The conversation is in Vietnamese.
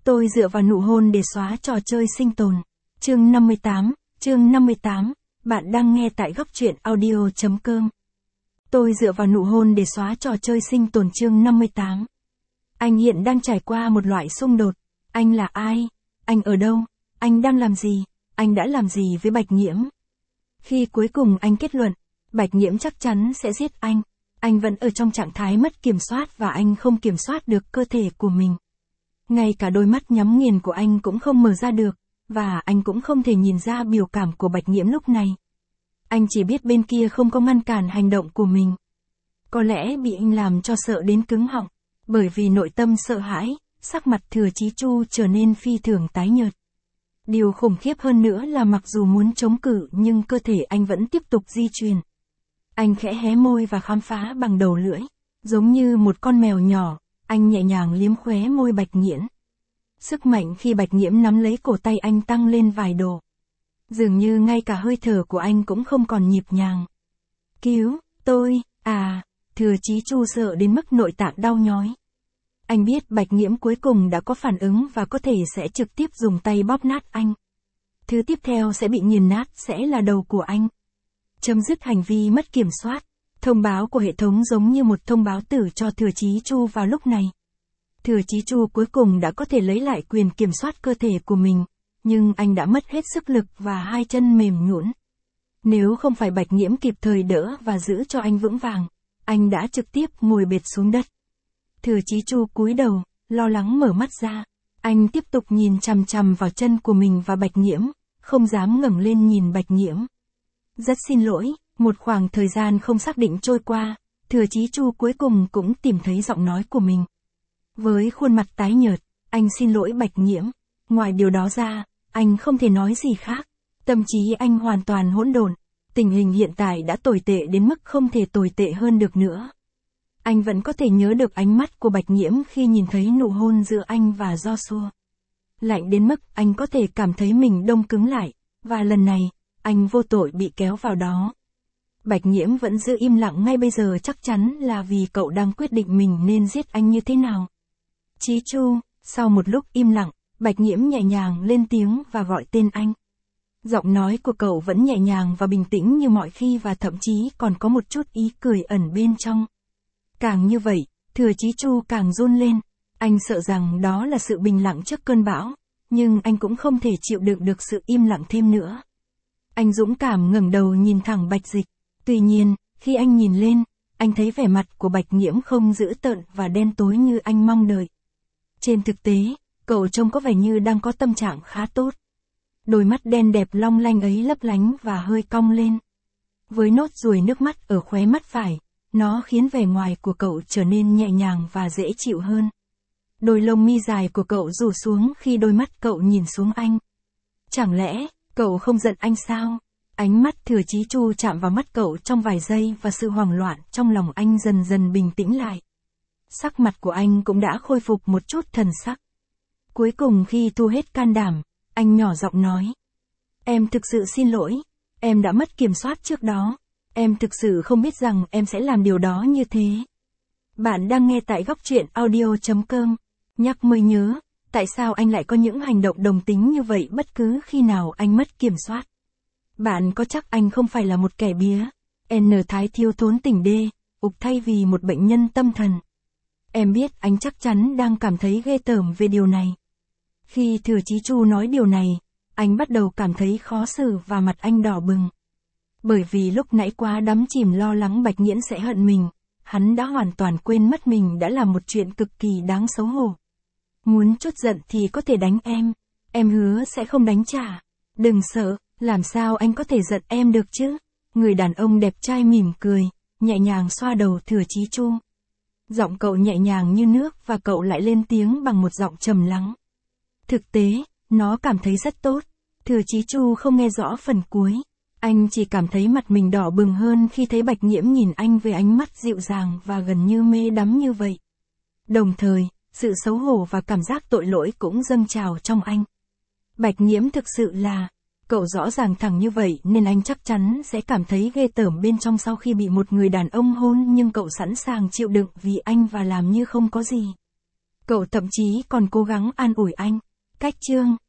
Tôi dựa vào nụ hôn để xóa trò chơi sinh tồn. Chương 58, bạn đang nghe tại góc truyện audio.com. Tôi dựa vào nụ hôn để xóa trò chơi sinh tồn chương 58. Anh hiện đang trải qua một loại xung đột. Anh là ai? Anh ở đâu? Anh đang làm gì? Anh đã làm gì với Bạch Nhiễm? Khi cuối cùng anh kết luận, Bạch Nhiễm chắc chắn sẽ giết anh. Anh vẫn ở trong trạng thái mất kiểm soát và anh không kiểm soát được cơ thể của mình. Ngay cả đôi mắt nhắm nghiền của anh cũng không mở ra được, và anh cũng không thể nhìn ra biểu cảm của Bạch Nhiễm lúc này. Anh chỉ biết bên kia không có ngăn cản hành động của mình. Có lẽ bị anh làm cho sợ đến cứng họng, bởi vì nội tâm sợ hãi, sắc mặt Thừa Chí Chu trở nên phi thường tái nhợt. Điều khủng khiếp hơn nữa là mặc dù muốn chống cự nhưng cơ thể anh vẫn tiếp tục di chuyển. Anh khẽ hé môi và khám phá bằng đầu lưỡi, giống như một con mèo nhỏ, anh nhẹ nhàng liếm khóe môi Bạch Nhiễm. Sức mạnh khi Bạch Nhiễm nắm lấy cổ tay anh tăng lên vài độ. Dường như ngay cả hơi thở của anh cũng không còn nhịp nhàng. Cứu, tôi, Thừa Chí Chu sợ đến mức nội tạng đau nhói. Anh biết Bạch Nhiễm cuối cùng đã có phản ứng và có thể sẽ trực tiếp dùng tay bóp nát anh. Thứ tiếp theo sẽ bị nghiền nát sẽ là đầu của anh. Chấm dứt hành vi mất kiểm soát. Thông báo của hệ thống giống như một thông báo tử cho Thừa Chí Chu vào lúc này. Thừa Chí Chu cuối cùng đã có thể lấy lại quyền kiểm soát cơ thể của mình, nhưng anh đã mất hết sức lực và hai chân mềm nhũn. Nếu không phải Bạch Nhiễm kịp thời đỡ và giữ cho anh vững vàng, anh đã trực tiếp ngồi bệt xuống đất. Thừa Chí Chu cúi đầu, lo lắng mở mắt ra. Anh tiếp tục nhìn chằm chằm vào chân của mình và Bạch Nhiễm, không dám ngẩng lên nhìn Bạch Nhiễm. Rất xin lỗi, một khoảng thời gian không xác định trôi qua, Thừa Chí Chu cuối cùng cũng tìm thấy giọng nói của mình. Với khuôn mặt tái nhợt, anh xin lỗi Bạch Nhiễm. Ngoài điều đó ra, anh không thể nói gì khác. Tâm trí anh hoàn toàn hỗn độn. Tình hình hiện tại đã tồi tệ đến mức không thể tồi tệ hơn được nữa. Anh vẫn có thể nhớ được ánh mắt của Bạch Nhiễm khi nhìn thấy nụ hôn giữa anh và Joshua. Lạnh đến mức anh có thể cảm thấy mình đông cứng lại, và lần này, anh vô tội bị kéo vào đó. Bạch Nhiễm vẫn giữ im lặng ngay bây giờ chắc chắn là vì cậu đang quyết định mình nên giết anh như thế nào. Chí Chu, sau một lúc im lặng, Bạch Nhiễm nhẹ nhàng lên tiếng và gọi tên anh. Giọng nói của cậu vẫn nhẹ nhàng và bình tĩnh như mọi khi và thậm chí còn có một chút ý cười ẩn bên trong. Càng như vậy, Thừa Chí Chu càng run lên. Anh sợ rằng đó là sự bình lặng trước cơn bão, nhưng anh cũng không thể chịu đựng được sự im lặng thêm nữa. Anh dũng cảm ngẩng đầu nhìn thẳng Bạch Dịch. Tuy nhiên, khi anh nhìn lên, anh thấy vẻ mặt của Bạch Nhiễm không dữ tợn và đen tối như anh mong đợi. Trên thực tế, cậu trông có vẻ như đang có tâm trạng khá tốt. Đôi mắt đen đẹp long lanh ấy lấp lánh và hơi cong lên. Với nốt ruồi nước mắt ở khóe mắt phải, nó khiến vẻ ngoài của cậu trở nên nhẹ nhàng và dễ chịu hơn. Đôi lông mi dài của cậu rủ xuống khi đôi mắt cậu nhìn xuống anh. Chẳng lẽ, cậu không giận anh sao? Ánh mắt Thừa Chí Chu chạm vào mắt cậu trong vài giây và sự hoảng loạn trong lòng anh dần dần bình tĩnh lại. Sắc mặt của anh cũng đã khôi phục một chút thần sắc. Cuối cùng khi thu hết can đảm, anh nhỏ giọng nói. Em thực sự xin lỗi, em đã mất kiểm soát trước đó. Em thực sự không biết rằng em sẽ làm điều đó như thế. Bạn đang nghe tại góc truyện audio.com. Nhắc mới nhớ, tại sao anh lại có những hành động đồng tính như vậy bất cứ khi nào anh mất kiểm soát? Bạn có chắc anh không phải là một kẻ bía, thái thiếu thốn tình đê, thay vì một bệnh nhân tâm thần? Em biết anh chắc chắn đang cảm thấy ghê tởm về điều này. Khi Thừa Chí Chu nói điều này, anh bắt đầu cảm thấy khó xử và mặt anh đỏ bừng. Bởi vì lúc nãy quá đắm chìm lo lắng Bạch Nhiễm sẽ hận mình, hắn đã hoàn toàn quên mất mình đã làm một chuyện cực kỳ đáng xấu hổ. Muốn trút giận thì có thể đánh em hứa sẽ không đánh trả. Đừng sợ, làm sao anh có thể giận em được chứ? Người đàn ông đẹp trai mỉm cười, nhẹ nhàng xoa đầu Thừa Chí Chu. Giọng cậu nhẹ nhàng như nước và cậu lại lên tiếng bằng một giọng trầm lắng. Thực tế, nó cảm thấy rất tốt. Thừa Chí Chu không nghe rõ phần cuối. Anh chỉ cảm thấy mặt mình đỏ bừng hơn khi thấy Bạch Nhiễm nhìn anh với ánh mắt dịu dàng và gần như mê đắm như vậy. Đồng thời, sự xấu hổ và cảm giác tội lỗi cũng dâng trào trong anh. Bạch Nhiễm thực sự là, cậu rõ ràng thẳng như vậy nên anh chắc chắn sẽ cảm thấy ghê tởm bên trong sau khi bị một người đàn ông hôn nhưng cậu sẵn sàng chịu đựng vì anh và làm như không có gì. Cậu thậm chí còn cố gắng an ủi anh. Cách chương